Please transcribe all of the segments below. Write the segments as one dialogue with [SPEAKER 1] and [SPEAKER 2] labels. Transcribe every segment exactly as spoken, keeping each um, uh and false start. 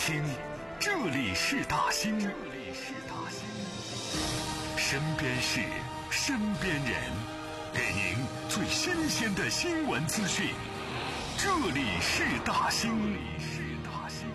[SPEAKER 1] 听，这里是大兴，这里是大兴，身边事，身边人，给您最新鲜的新闻资讯。这里是大兴，这里是大兴。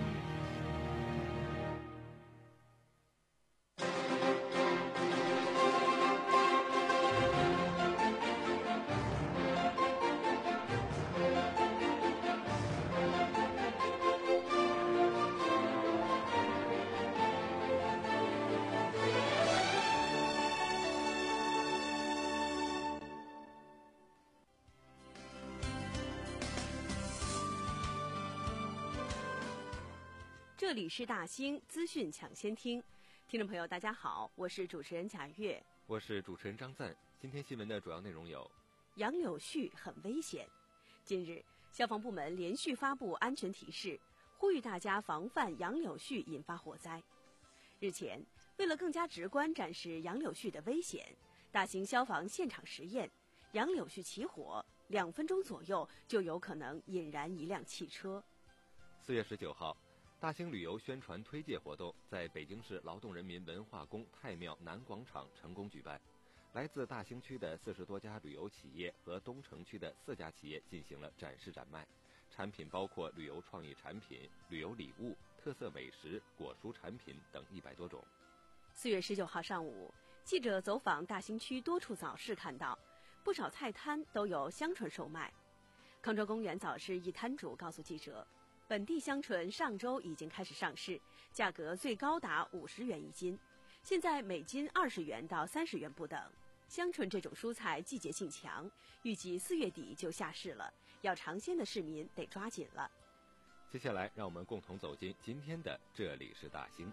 [SPEAKER 2] 这里是大兴资讯抢先听，听众朋友大家好，我是主持人贾月，
[SPEAKER 3] 我是主持人张赞。今天新闻的主要内容有：
[SPEAKER 2] 杨柳絮很危险。近日，消防部门连续发布安全提示，呼吁大家防范杨柳絮引发火灾。日前，为了更加直观展示杨柳絮的危险，大兴消防现场实验，杨柳絮起火，两分钟左右就有可能引燃一辆汽车。
[SPEAKER 3] 四月十九号。大兴旅游宣传推介活动在北京市劳动人民文化宫太庙南广场成功举办，来自大兴区的四十多家旅游企业和东城区的四家企业进行了展示展卖，产品包括旅游创意产品、旅游礼物、特色美食、果蔬产品等一百多种。
[SPEAKER 2] 四月十九号上午，记者走访大兴区多处早市，看到不少菜摊都有香椿售卖。康庄公园早市一摊主告诉记者，本地香椿上周已经开始上市，价格最高达五十元一斤，现在每斤二十元到三十元不等。香椿这种蔬菜季节性强，预计四月底就下市了，要尝鲜的市民得抓紧了。
[SPEAKER 3] 接下来，让我们共同走进今天的这里是大兴。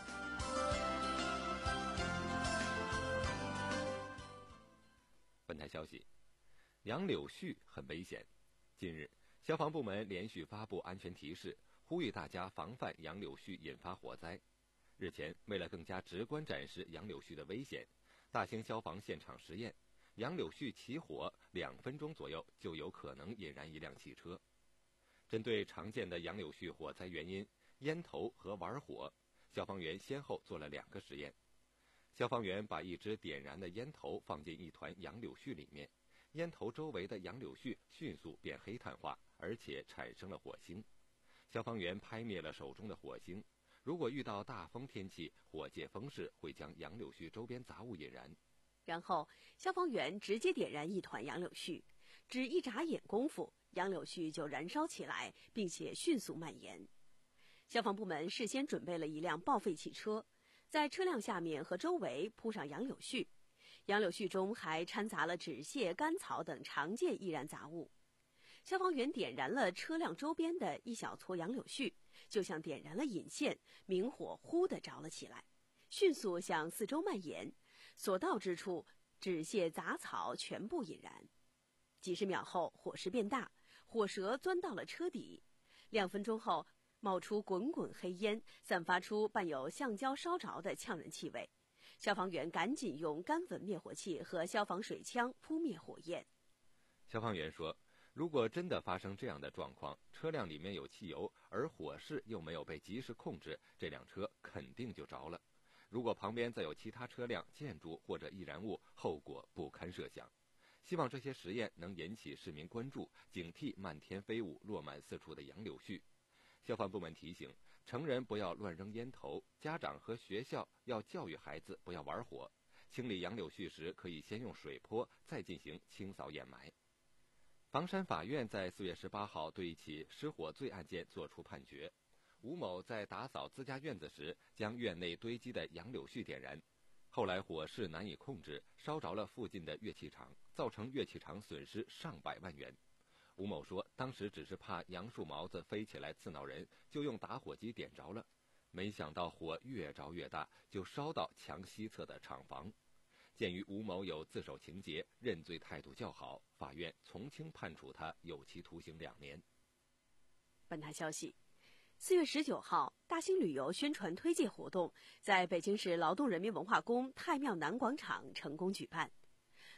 [SPEAKER 3] 本台消息：杨柳絮很危险。近日，消防部门连续发布安全提示，呼吁大家防范杨柳絮引发火灾。日前，为了更加直观展示杨柳絮的危险，大兴消防现场实验，杨柳絮起火两分钟左右就有可能引燃一辆汽车。针对常见的杨柳絮火灾原因烟头和玩火，消防员先后做了两个实验。消防员把一支点燃的烟头放进一团杨柳絮里面，烟头周围的杨柳絮迅速变黑炭化，而且产生了火星。消防员拍灭了手中的火星，如果遇到大风天气，火借风势会将杨柳絮周边杂物引燃。
[SPEAKER 2] 然后，消防员直接点燃一团杨柳絮，只一眨眼功夫，杨柳絮就燃烧起来，并且迅速蔓延。消防部门事先准备了一辆报废汽车，在车辆下面和周围铺上杨柳絮，杨柳絮中还掺杂了纸屑、干草等常见易燃杂物。消防员点燃了车辆周边的一小撮杨柳絮，就像点燃了引线，明火忽地着了起来，迅速向四周蔓延，所到之处，纸屑杂草全部引燃。几十秒后，火势变大，火舌钻到了车底。两分钟后，冒出滚滚黑烟，散发出伴有橡胶烧着的呛人气味。消防员赶紧用干粉灭火器和消防水枪扑灭火焰。
[SPEAKER 3] 消防员说，如果真的发生这样的状况，车辆里面有汽油，而火势又没有被及时控制，这辆车肯定就着了。如果旁边再有其他车辆、建筑或者易燃物，后果不堪设想。希望这些实验能引起市民关注，警惕漫天飞舞、落满四处的杨柳絮。消防部门提醒，成人不要乱扔烟头，家长和学校要教育孩子不要玩火。清理杨柳絮时，可以先用水泼，再进行清扫掩埋。房山法院在四月十八号对一起失火罪案件作出判决。吴某在打扫自家院子时，将院内堆积的杨柳絮点燃，后来火势难以控制，烧着了附近的乐器厂，造成乐器厂损失上百万元。吴某说，当时只是怕杨树毛子飞起来刺挠人，就用打火机点着了，没想到火越着越大，就烧到墙西侧的厂房。鉴于吴某有自首情节，认罪态度较好，法院从轻判处他有期徒刑两年。
[SPEAKER 2] 本台消息，四月十九号，大兴旅游宣传推介活动在北京市劳动人民文化宫太庙南广场成功举办。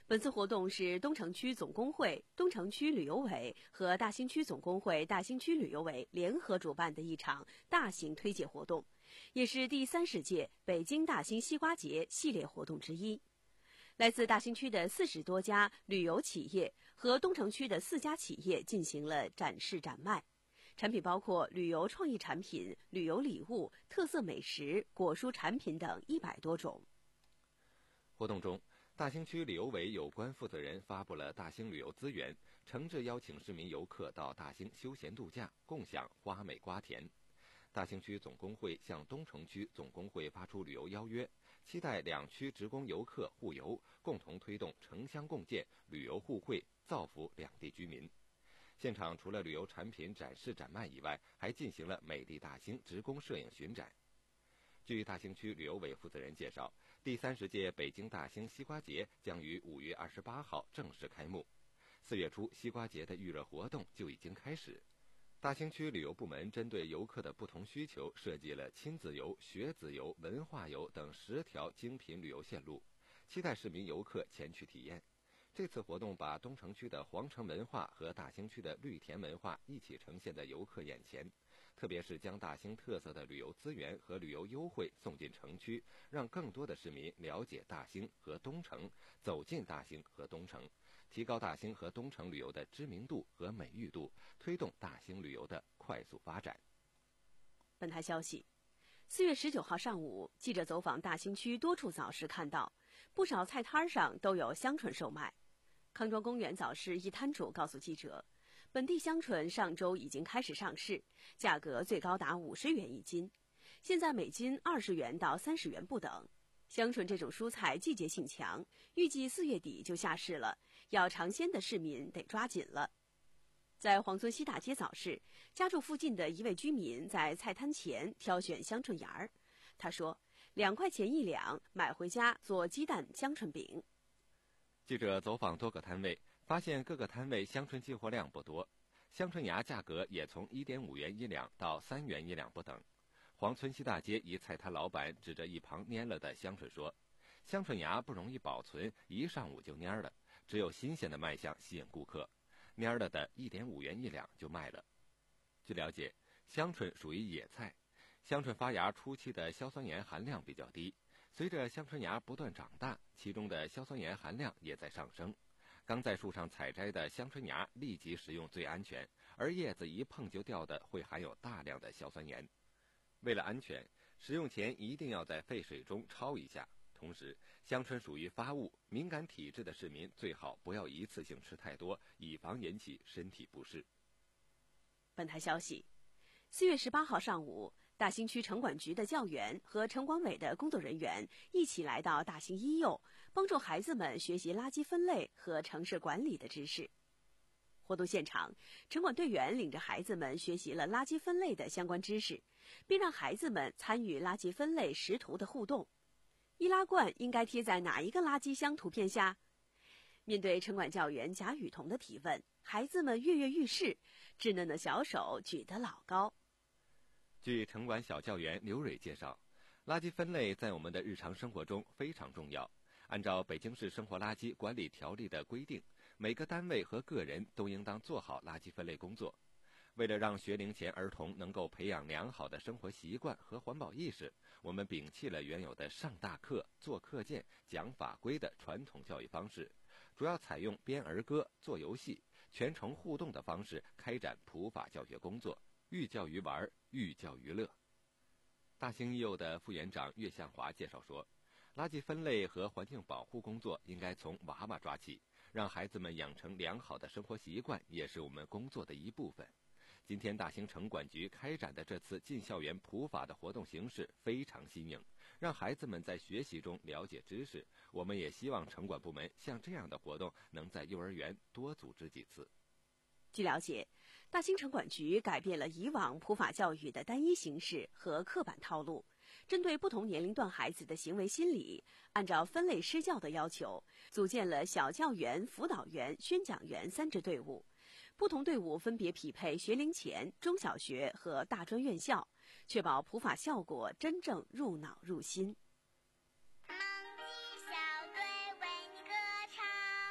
[SPEAKER 2] 本次活动是东城区总工会、东城区旅游委和大兴区总工会大兴区旅游委联合主办的一场大型推介活动，也是第三十届北京大兴西瓜节系列活动之一。来自大兴区的四十多家旅游企业和东城区的四家企业进行了展示展卖，产品包括旅游创意产品、旅游礼物、特色美食、果蔬产品等一百多种。
[SPEAKER 3] 活动中，大兴区旅游委有关负责人发布了大兴旅游资源，诚挚邀请市民游客到大兴休闲度假，共享花美瓜甜。大兴区总工会向东城区总工会发出旅游邀约，期待两区职工游客互游，共同推动城乡共建、旅游互惠，造福两地居民。现场除了旅游产品展示展卖以外，还进行了美丽大兴职工摄影巡展。据大兴区旅游委负责人介绍，第三十届北京大兴西瓜节将于五月二十八号正式开幕。四月初，西瓜节的预热活动就已经开始。大兴区旅游部门针对游客的不同需求，设计了亲子游、学子游、文化游等十条精品旅游线路，期待市民游客前去体验。这次活动把东城区的皇城文化和大兴区的绿田文化一起呈现在游客眼前，特别是将大兴特色的旅游资源和旅游优惠送进城区，让更多的市民了解大兴和东城，走进大兴和东城，提高大兴和东城旅游的知名度和美誉度，推动大兴旅游的快速发展。
[SPEAKER 2] 本台消息，四月十九号上午，记者走访大兴区多处早市，看到不少菜摊上都有香椿售卖。康庄公园早市一摊主告诉记者，本地香椿上周已经开始上市，价格最高达五十元一斤，现在每斤二十元到三十元不等。香椿这种蔬菜季节性强，预计四月底就下市了，要尝鲜的市民得抓紧了。在黄村西大街早市，家住附近的一位居民在菜摊前挑选香椿芽儿，他说两块钱一两，买回家做鸡蛋香椿饼。
[SPEAKER 3] 记者走访多个摊位，发现各个摊位香椿进货量不多，香椿芽价格也从一点五元一两到三元一两不等。黄村西大街一菜摊老板指着一旁蔫了的香椿说，香椿芽不容易保存，一上午就蔫了，只有新鲜的卖相吸引顾客，蔫了的一点五元一两就卖了。据了解，香椿属于野菜，香椿发芽初期的硝酸盐含量比较低，随着香椿芽不断长大，其中的硝酸盐含量也在上升。刚在树上采摘的香椿芽立即食用最安全，而叶子一碰就掉的会含有大量的硝酸盐。为了安全，食用前一定要在沸水中焯一下。同时，香椿属于发物，敏感体质的市民最好不要一次性吃太多，以防引起身体不适。
[SPEAKER 2] 本台消息，四月十八号上午，大兴区城管局的教员和城管委的工作人员一起来到大兴一幼，帮助孩子们学习垃圾分类和城市管理的知识。活动现场，城管队员领着孩子们学习了垃圾分类的相关知识，并让孩子们参与垃圾分类识图的互动。易拉罐应该贴在哪一个垃圾箱图片下？面对城管教员贾雨桐的提问，孩子们跃跃欲试，稚嫩的小手举得老高。
[SPEAKER 3] 据城管小教员刘蕊介绍，垃圾分类在我们的日常生活中非常重要。按照北京市生活垃圾管理条例的规定，每个单位和个人都应当做好垃圾分类工作。为了让学龄前儿童能够培养良好的生活习惯和环保意识，我们摒弃了原有的上大课、做课件、讲法规的传统教育方式，主要采用编儿歌、做游戏、全程互动的方式开展普法教学工作，寓教于玩，寓教于乐。大兴一幼的副园长岳向华介绍说，垃圾分类和环境保护工作应该从娃娃抓起，让孩子们养成良好的生活习惯，也是我们工作的一部分。今天大兴城管局开展的这次进校园普法的活动形式非常新颖，让孩子们在学习中了解知识。我们也希望城管部门像这样的活动能在幼儿园多组织几次。
[SPEAKER 2] 据了解，大兴城管局改变了以往普法教育的单一形式和刻板套路，针对不同年龄段孩子的行为心理，按照分类施教的要求，组建了小教员、辅导员、宣讲员三支队伍。不同队伍分别匹配学龄前、中小学和大专院校，确保普法效果真正入脑入心。
[SPEAKER 4] 梦鸡小队为你歌唱。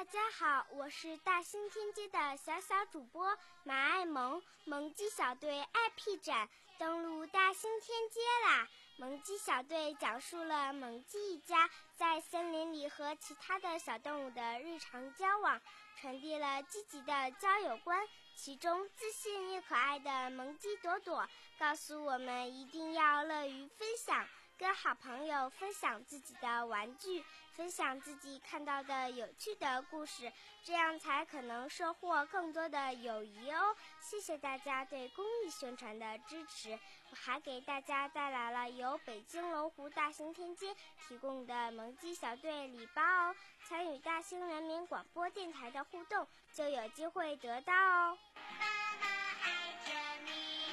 [SPEAKER 4] 家好，我是大兴天街的小小主播马爱萌。萌鸡小队 I P 展登陆大兴天街啦！萌鸡小队讲述了萌鸡一家在森林里和其他的小动物的日常交往，传递了积极的交友观。其中自信又可爱的萌鸡朵朵告诉我们，一定要乐于分享，跟好朋友分享自己的玩具，分享自己看到的有趣的故事，这样才可能收获更多的友谊哦。谢谢大家对公益宣传的支持。我还给大家带来了由北京龙湖大兴天街提供的萌鸡小队礼包哦，参与大兴人民广播电台的互动就有机会得到哦。妈妈爱着你。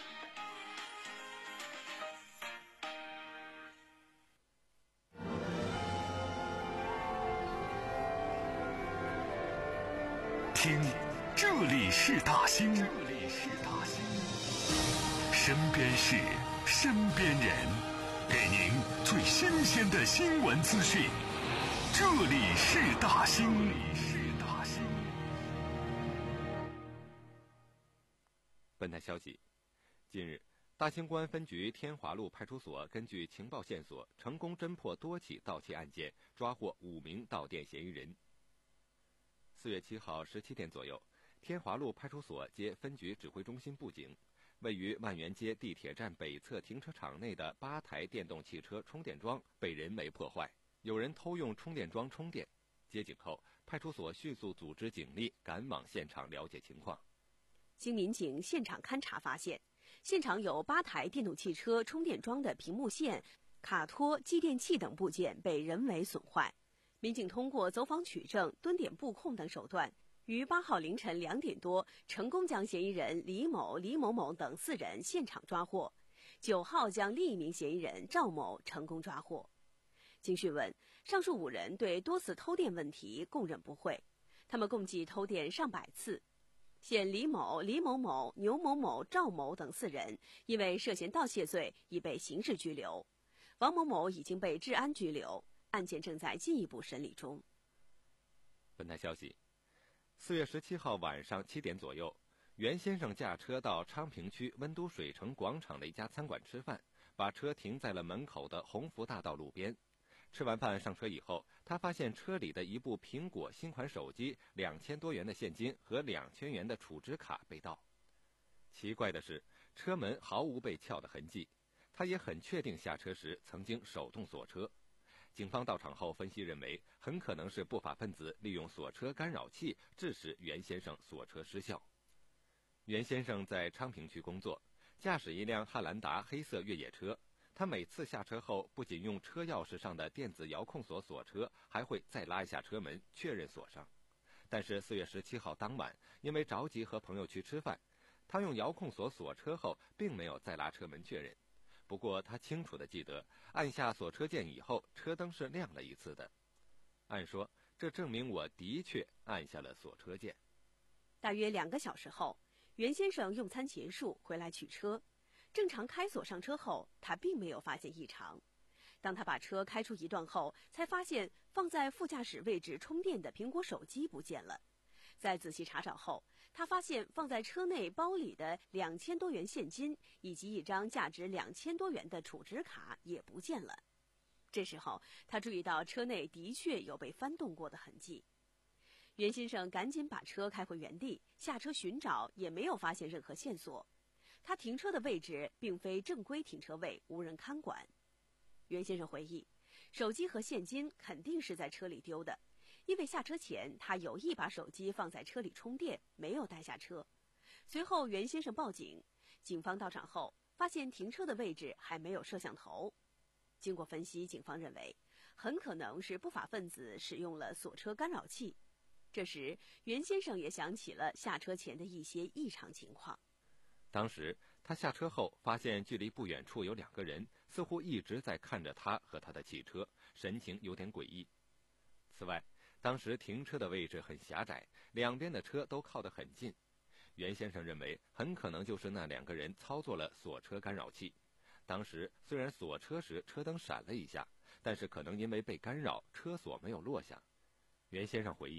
[SPEAKER 1] 听，这里是大兴，这里是大兴，身边事，身边人，给您最新鲜的新闻资讯。这里是大兴，这里是大兴。
[SPEAKER 3] 本台消息，近日，大兴公安分局天华路派出所根据情报线索，成功侦破多起盗窃案件，抓获五名盗电嫌疑人。四月七号十七点左右，天华路派出所接分局指挥中心布警，位于万源街地铁站北侧停车场内的八台电动汽车充电桩被人为破坏，有人偷用充电桩充电。接警后，派出所迅速组织警力赶往现场了解情况。
[SPEAKER 2] 经民警现场勘查发现，现场有八台电动汽车充电桩的屏幕线、卡托、继电器等部件被人为损坏。民警通过走访取证、蹲点布控等手段，于八号凌晨两点多，成功将嫌疑人李某、李某某等四人现场抓获。九号将另一名嫌疑人赵某成功抓获。经讯问，上述五人对多次偷电问题供认不讳，他们共计偷电上百次。现李某、李某某、牛某某、赵某等四人因为涉嫌盗窃罪已被刑事拘留，王某某已经被治安拘留，案件正在进一步审理中。
[SPEAKER 3] 本台消息，四月十七号晚上七点左右，袁先生驾车到昌平区温都水城广场的一家餐馆吃饭，把车停在了门口的鸿福大道路边。吃完饭上车以后，他发现车里的一部苹果新款手机、两千多元的现金和两千元的储值卡被盗。奇怪的是，车门毫无被撬的痕迹，他也很确定下车时曾经手动锁车。警方到场后分析认为，很可能是不法分子利用锁车干扰器，致使袁先生锁车失效。袁先生在昌平区工作，驾驶一辆汉兰达黑色越野车。他每次下车后，不仅用车钥匙上的电子遥控锁锁车，还会再拉一下车门确认锁上。但是四月十七号当晚，因为着急和朋友去吃饭，他用遥控锁锁车后，并没有再拉车门确认。不过他清楚地记得，按下锁车键以后，车灯是亮了一次的。按说，这证明我的确按下了锁车键。
[SPEAKER 2] 大约两个小时后，袁先生用餐结束回来取车，正常开锁上车后，他并没有发现异常。当他把车开出一段后，才发现放在副驾驶位置充电的苹果手机不见了。在仔细查找后，他发现放在车内包里的两千多元现金以及一张价值两千多元的储值卡也不见了。这时候，他注意到车内的确有被翻动过的痕迹。袁先生赶紧把车开回原地，下车寻找，也没有发现任何线索。他停车的位置并非正规停车位，无人看管。袁先生回忆，手机和现金肯定是在车里丢的，因为下车前他有意把手机放在车里充电，没有带下车。随后袁先生报警，警方到场后发现停车的位置还没有摄像头。经过分析，警方认为很可能是不法分子使用了锁车干扰器。这时袁先生也想起了下车前的一些异常情况。
[SPEAKER 3] 当时他下车后发现距离不远处有两个人，似乎一直在看着他和他的汽车，神情有点诡异。此外，当时停车的位置很狭窄，两边的车都靠得很近。袁先生认为很可能就是那两个人操作了锁车干扰器。当时虽然锁车时车灯闪了一下，但是可能因为被干扰，车锁没有落下。袁先生回忆，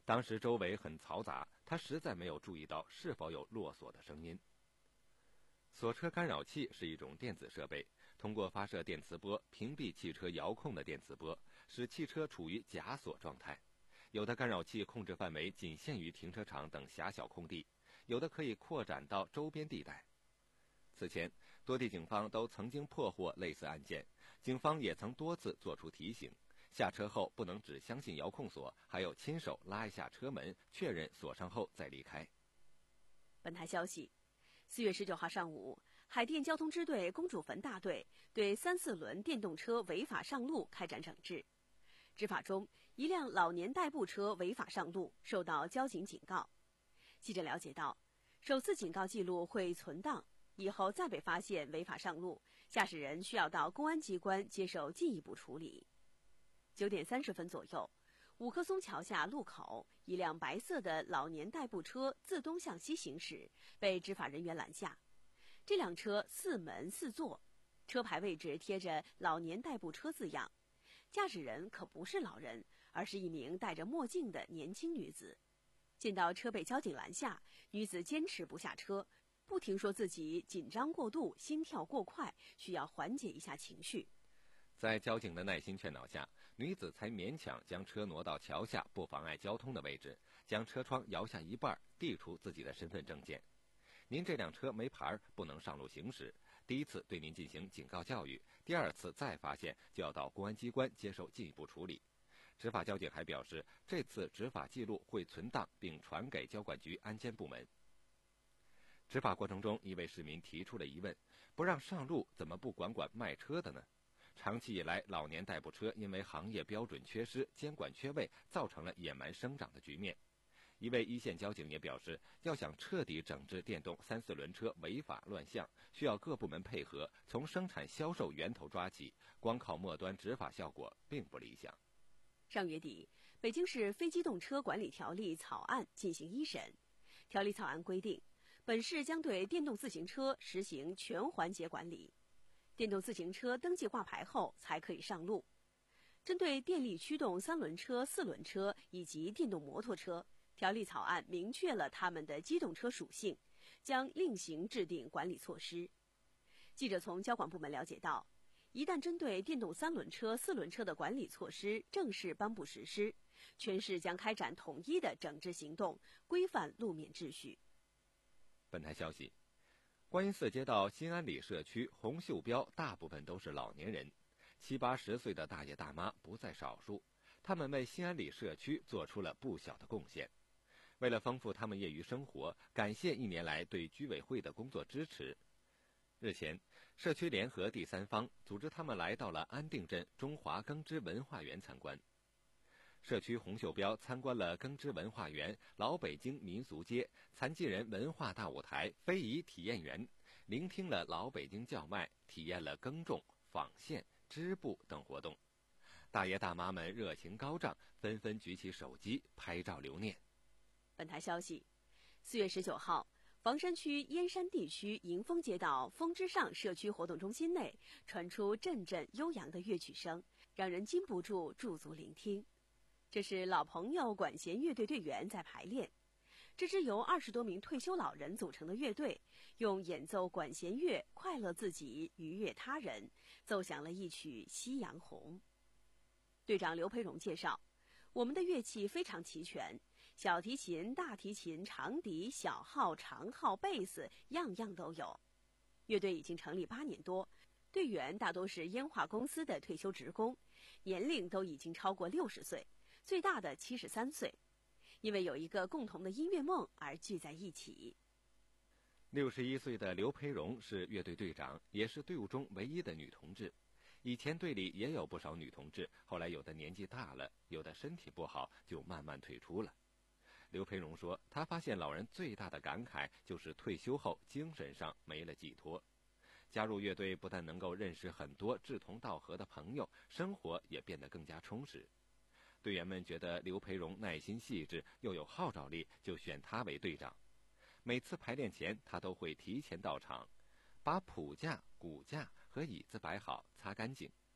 [SPEAKER 3] 当时周围很嘈杂，他实在没有注意到是否有落锁的声音。锁车干扰器是一种电子设备，通过发射电磁波屏蔽汽车遥控的电磁波，使汽车处于假锁状态。有的干扰器控制范围仅限于停车场等狭小空地，有的可以扩展到周边地带。此前，多地警方都曾经破获类似案件，警方也曾多次作出提醒，下车后不能只相信遥控锁，还有亲手拉一下车门，确认锁上后再离开。
[SPEAKER 2] 本台消息，四月十九号上午，海淀交通支队公主坟大队对三四轮电动车违法上路开展整治。执法中，一辆老年代步车违法上路，受到交警警告。记者了解到，首次警告记录会存档，以后再被发现违法上路，驾驶人需要到公安机关接受进一步处理。九点三十分左右，五棵松桥下路口，一辆白色的老年代步车自东向西行驶，被执法人员拦下。这辆车四门四座，车牌位置贴着“老年代步车”字样。驾驶人可不是老人，而是一名戴着墨镜的年轻女子。见到车被交警拦下，女子坚持不下车，不停说自己紧张过度，心跳过快，需要缓解一下情绪。
[SPEAKER 3] 在交警的耐心劝导下，女子才勉强将车挪到桥下不妨碍交通的位置，将车窗摇下一半，递出自己的身份证件。您这辆车没牌，不能上路行驶。第一次对您进行警告教育，第二次再发现就要到公安机关接受进一步处理。执法交警还表示，这次执法记录会存档并传给交管局安监部门。执法过程中，一位市民提出了疑问：不让上路，怎么不管管卖车的呢？长期以来，老年代步车因为行业标准缺失、监管缺位，造成了野蛮生长的局面。一位一线交警也表示，要想彻底整治电动三四轮车违法乱象，需要各部门配合，从生产销售源头抓起，光靠末端执法效果并不理想。
[SPEAKER 2] 上月底，北京市非机动车管理条例草案进行一审。条例草案规定，本市将对电动自行车实行全环节管理，电动自行车登记挂牌后才可以上路。针对电力驱动三轮车、四轮车以及电动摩托车，条例草案明确了他们的机动车属性，将另行制定管理措施。记者从交管部门了解到，一旦针对电动三轮车、四轮车的管理措施正式颁布实施，全市将开展统一的整治行动，规范路面秩序。
[SPEAKER 3] 本台消息，观音寺街道新安里社区红袖标大部分都是老年人，七八十岁的大爷大妈不在少数，他们为新安里社区做出了不小的贡献。为了丰富他们业余生活，感谢一年来对居委会的工作支持，日前，社区联合第三方组织他们来到了安定镇中华耕织文化园参观。社区红袖标参观了耕织文化园、老北京民俗街、残疾人文化大舞台、非遗体验园，聆听了老北京叫卖，体验了耕种、纺线、织布等活动。大爷大妈们热情高涨，纷纷举起手机拍照留念。
[SPEAKER 2] 本台消息，四月十九号，房山区燕山地区迎风街道风之上社区活动中心内传出阵阵悠扬的乐曲声，让人禁不住驻足聆听。这是老朋友管弦乐队队员在排练。这支由二十多名退休老人组成的乐队，用演奏管弦乐快乐自己，愉悦他人，奏响了一曲《夕阳红》。队长刘培荣介绍，我们的乐器非常齐全，小提琴、大提琴、长笛、小号、长号、贝斯，样样都有。乐队已经成立八年多，队员大多是烟化公司的退休职工，年龄都已经超过六十岁，最大的七十三岁，因为有一个共同的音乐梦而聚在一起。
[SPEAKER 3] 六十一岁的刘培荣是乐队队长，也是队伍中唯一的女同志。以前队里也有不少女同志，后来有的年纪大了，有的身体不好，就慢慢退出了。刘培荣说，他发现老人最大的感慨就是退休后精神上没了寄托。加入乐队不但能够认识很多志同道合的朋友，生活也变得更加充实。队员们觉得刘培荣耐心细致又有号召力，就选他为队长。每次排练前，他都会提前到场，把谱架、骨架和椅子摆好，擦干净。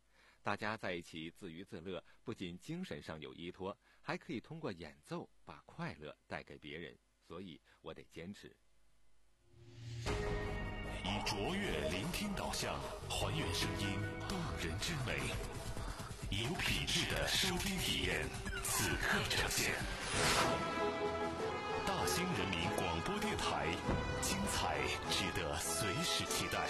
[SPEAKER 3] 大家在一起自娱自乐，不仅精神上有依托，还可以通过演奏把快乐带给别人，所以我得坚持。
[SPEAKER 1] 以卓越聆听导向，还原声音动人之美，有品质的收听体验，此刻呈现。大兴人民广播电台，精彩值得随时期待。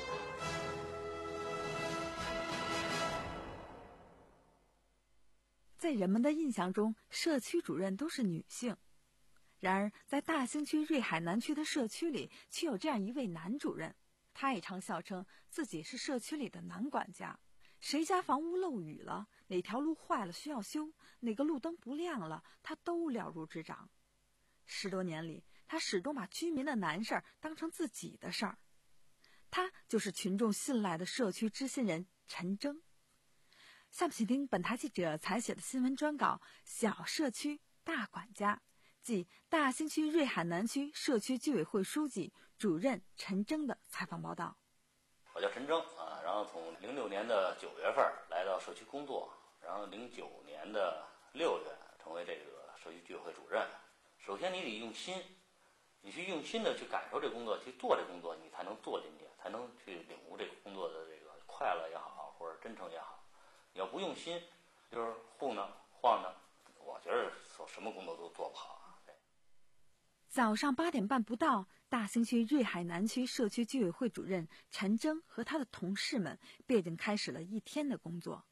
[SPEAKER 5] 在人们的印象中，社区主任都是女性。然而，在大兴区瑞海南区的社区里，却有这样一位男主任。他也常笑称自己是社区里的男管家。谁家房屋漏雨了，哪条路坏了需要修，哪个路灯不亮了，他都了如指掌。十多年里，他始终把居民的难事儿当成自己的事儿。他就是群众信赖的社区知心人陈征。下面请听本台记者采写的新闻专稿《小社区大管家》，即大兴区瑞海南区社区居委会书记、主任陈征的采访报道。
[SPEAKER 6] 我叫陈征啊，然后从零六年的九月份来到社区工作，然后零九年的六月成为这个社区居委会主任。首先你得用心，你去用心的去感受这工作，去做这工作，你才能做进去，才能去领悟这个工作的这个快乐也好，或者真诚也好。你要不用心，就是糊弄晃荡，我觉得做什么工作都做不好。
[SPEAKER 5] 早上八点半不到，大兴区瑞海南区社区居委会主任陈征和他的同事们便已经开始了一天的工作。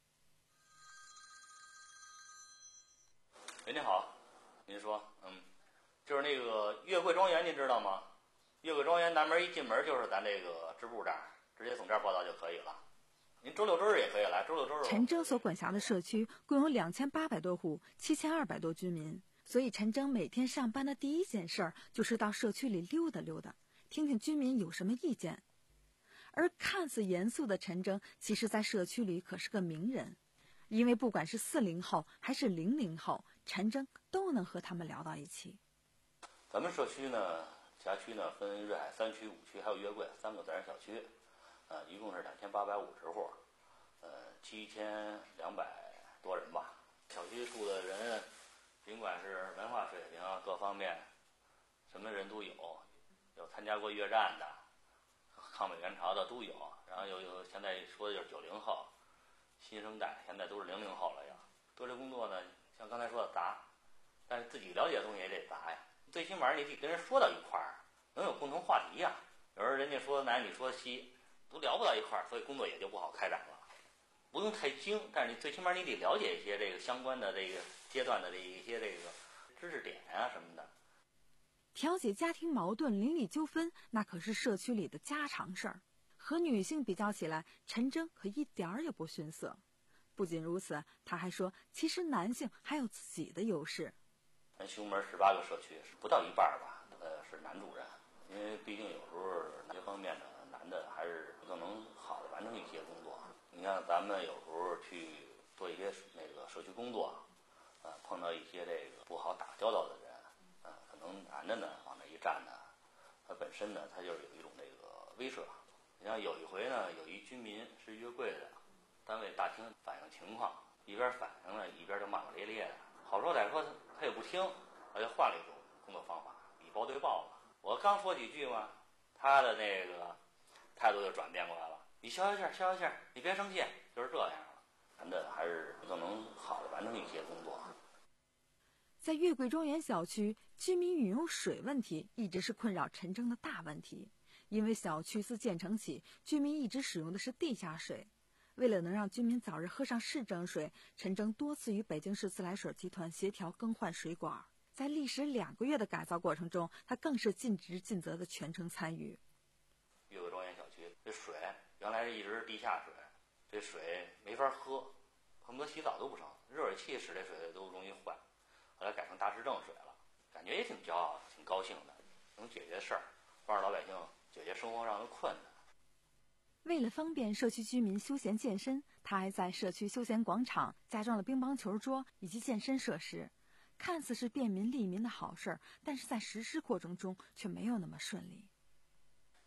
[SPEAKER 6] 喂，您好，您说，嗯，就是那个月桂庄园，您知道吗？月桂庄园南门一进门就是咱这个支部这儿，直接从这儿报到就可以了。您周六周日也可以来，周六周日。
[SPEAKER 5] 陈征所管辖的社区共有两千八百多户，七千二百多居民，所以陈征每天上班的第一件事儿就是到社区里溜达溜达，听听居民有什么意见。而看似严肃的陈征，其实在社区里可是个名人，因为不管是四零后还是零零后，陈征都能和他们聊到一起。
[SPEAKER 6] 咱们社区呢，辖区呢分瑞海三区、五区还有月桂三个自然小区。呃，一共是两千八百五十户，呃，七千两百多人吧。小区住的人，尽管是文化水平各方面，什么人都有，有参加过越战的，抗美援朝的都有，然后有有现在说的就是九零后，新生代现在都是零零后了呀。做这工作呢，像刚才说的杂，但是自己了解的东西也得杂呀。最起码你得跟人说到一块儿，能有共同话题呀。有时候人家说南，你说西。都聊不到一块儿，所以工作也就不好开展了。不用太精，但是你最起码你得了解一些这个相关的这个阶段的这一些这个知识点啊什么的。
[SPEAKER 5] 调解家庭矛盾、邻里纠纷，那可是社区里的家常事儿。和女性比较起来，陈征可一点儿也不逊色。不仅如此，他还说，其实男性还有自己的优势。
[SPEAKER 6] 咱雄门十八个社区，不到一半吧，呃，是男主任，因为毕竟有时候这方面呢。男的还是更能好的完成一些工作。你看咱们有时候去做一些那个社区工作，呃，碰到一些这个不好打交道的人，呃，可能男的呢往那一站呢，他本身呢他就是有一种这个威慑。你像有一回呢，有一居民是月桂的，单位大厅反映情况，一边反映了一边就骂骂咧咧的，好说歹说他也不听，他就换了一种工作方法，以暴对暴了。我刚说几句嘛，他的那个态度就转变过来了，你消消气儿，消消气儿，你别生气，就是这样了。男的还是更能好的完成一些工作。
[SPEAKER 5] 在月桂庄园小区，居民饮用水问题一直是困扰陈征的大问题。因为小区自建成起，居民一直使用的是地下水。为了能让居民早日喝上市政水，陈征多次与北京市自来水集团协调更换水管。在历时两个月的改造过程中，他更是尽职尽责的全程参与。
[SPEAKER 6] 月桂庄园小区这水原来一直是地下水，这水没法喝，恨不得洗澡都不成，热水器使这水都容易坏。后来改成大市政水了，感觉也挺骄傲、挺高兴的，能解决事儿，帮着老百姓解决生活上的困难。
[SPEAKER 5] 为了方便社区居民休闲健身，他还在社区休闲广场加装了乒乓球桌以及健身设施。看似是便民利民的好事儿，但是在实施过程中却没有那么顺利。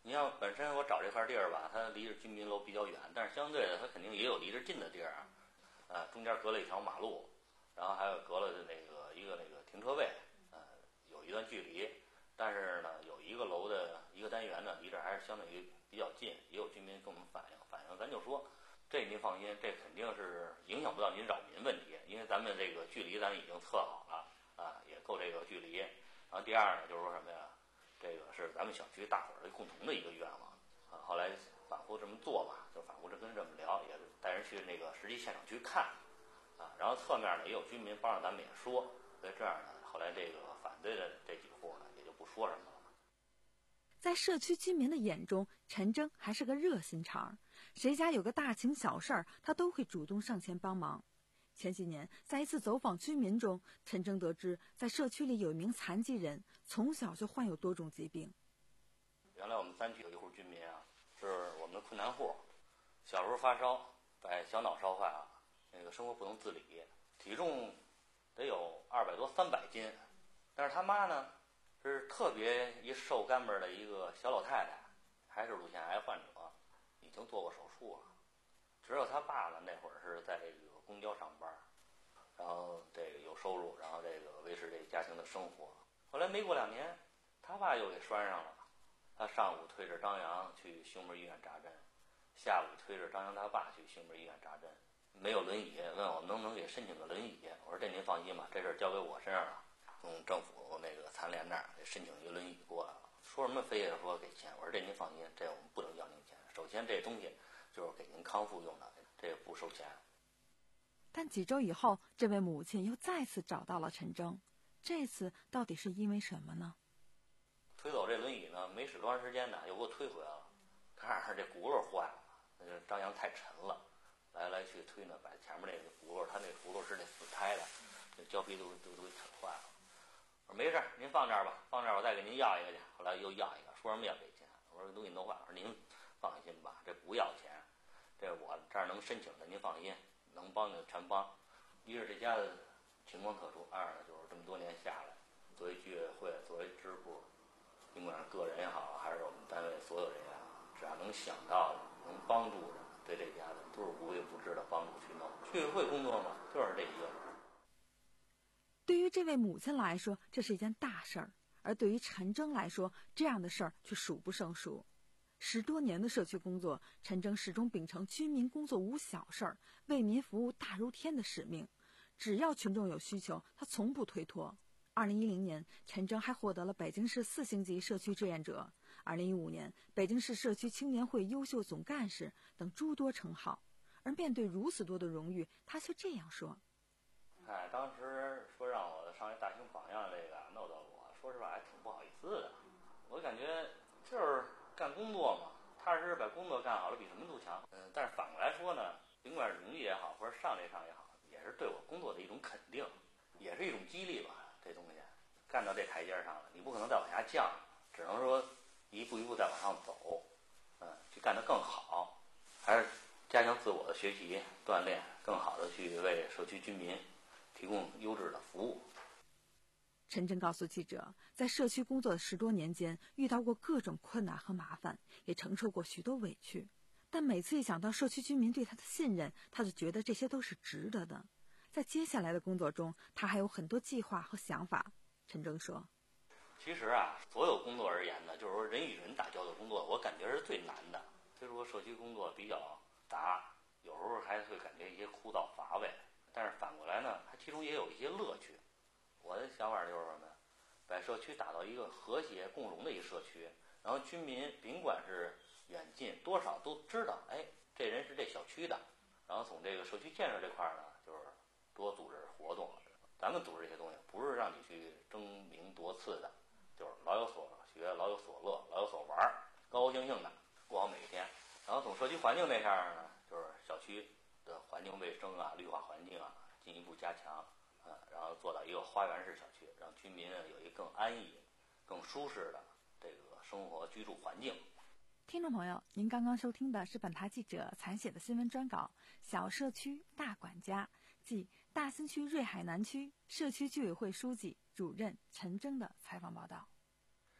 [SPEAKER 6] 你像本身我找这块地儿吧，它离着居民楼比较远，但是相对的它肯定也有离着近的地儿啊，呃，中间隔了一条马路，然后还有隔了那个一个那个停车位，呃，有一段距离，但是呢，有一个楼的一个单元呢，离这还是相对于比较近，也有居民跟我们反映，反映咱就说，这您放心，这肯定是影响不到您扰民问题，因为咱们这个距离咱已经测好了啊，也够这个距离。然后第二呢，就是说什么呀？这个是咱们小区大伙儿的共同的一个愿望啊。后来反复这么做吧，就反复着跟这么聊，也带人去那个实际现场去看啊。然后侧面呢也有居民帮着咱们也说，所以这样呢，后来这个反对的这几户呢也就不说什么了。
[SPEAKER 5] 在社区居民的眼中，陈征还是个热心肠，谁家有个大情小事儿，他都会主动上前帮忙。前几年，在一次走访居民中，陈征得知，在社区里有一名残疾人，从小就患有多种疾病。
[SPEAKER 6] 原来我们三区有一户居民啊，是我们的困难户，小时候发烧，把小脑烧坏了，那个生活不能自理，体重得有二百多三百斤，但是他妈呢，是特别一瘦干巴的一个小老太太，还是乳腺癌患者，已经做过手术了。只有他爸呢，那会儿是在这个公交上班，然后这个有收入，然后这个维持这个家庭的生活。后来没过两年，他爸又给拴上了。他上午推着张扬去胸门医院扎针，下午推着张扬他爸去胸门医院扎针。没有轮椅，问我能不能给申请个轮椅。我说这您放心吧，这事儿交给我身上了，从政府那个残联那儿给申请一个轮椅过来了。说什么非得说给钱，我说这您放心，这我们不能要您钱。首先这东西就是给您康复用的，这个不收钱。
[SPEAKER 5] 但几周以后，这位母亲又再次找到了陈征，这次到底是因为什么呢？
[SPEAKER 6] 推走这轮椅呢，没使多长时间呢，又给我推回来了。看着这轱辘坏了，那个张扬太沉了，来来去推呢，把前面那个轱辘，他那轱辘是那死胎的，那胶皮都都都给啃坏了。我说没事，您放这儿吧，放这儿我再给您要一个去。后来又要一个，说什么要给钱？我说东西弄坏了，我说您放心吧，这不要钱，这我这儿能申请的，您放心，能帮就全帮。一是这家的情况特殊，二呢就是这么多年下来，作为居委会，作为支部，甭管是个人也好，还是我们单位所有人也好，只要能想到的、能帮助的，对这家的都是无微不至的帮助去弄。居委会工作嘛，就是这一个。
[SPEAKER 5] 对于这位母亲来说，这是一件大事儿；而对于陈征来说，这样的事儿却数不胜数。十多年的社区工作，陈征始终秉承居民工作无小事儿、为民服务大如天的使命。只要群众有需求，他从不推脱。二零一零年，陈征还获得了北京市四星级社区志愿者；二零一五年，北京市社区青年会优秀总干事等诸多称号。而面对如此多的荣誉，他却这样说：
[SPEAKER 6] 哎，当时说让我上一大型榜样，这个弄到我，说实话还挺不好意思的。我感觉就是干工作嘛，踏实实把工作干好了，比什么都强。嗯，但是反过来说呢，甭管是荣誉也好，或者上这上也好，也是对我工作的一种肯定，也是一种激励吧。这东西干到这台阶上了，你不可能再往下降，只能说一步一步再往上走，嗯，去干得更好，还是加强自我的学习锻炼，更好的去为社区居民提供优质的服务。
[SPEAKER 5] 陈征告诉记者，在社区工作的十多年间，遇到过各种困难和麻烦，也承受过许多委屈，但每次一想到社区居民对他的信任，他就觉得这些都是值得的。在接下来的工作中，他还有很多计划和想法。陈征说：
[SPEAKER 6] 其实啊，所有工作而言呢，就是说人与人打交道的工作，我感觉是最难的。所以说社区工作比较杂，有时候还会感觉一些枯燥乏味，但是反过来呢，它其中也有一些乐趣。我的想法就是什么，把社区打造一个和谐共荣的一个社区，然后居民甭管是远近，多少都知道，哎，这人是这小区的。然后从这个社区建设这块呢，就是多组织活动。咱们组织这些东西，不是让你去争名夺次的，就是老有所学，老有所乐，老有所玩，高高兴兴的过好每一天。然后从社区环境这块呢，就是小区的环境卫生啊、绿化环境啊进一步加强，呃，然后做到一个花园式小区，让居民有一个更安逸、更舒适的这个生活居住环境。
[SPEAKER 5] 听众朋友，您刚刚收听的是本台记者采写的新闻专稿《小社区大管家》，即大兴区瑞海南区社区居委会书记、主任陈征的采访报道。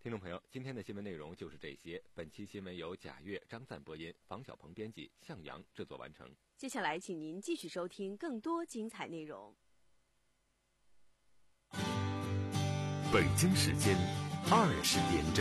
[SPEAKER 3] 听众朋友，今天的新闻内容就是这些。本期新闻由贾越、张赞播音，房小鹏编辑，向阳制作完成。
[SPEAKER 2] 接下来，请您继续收听更多精彩内容。
[SPEAKER 1] 北京时间二十点整。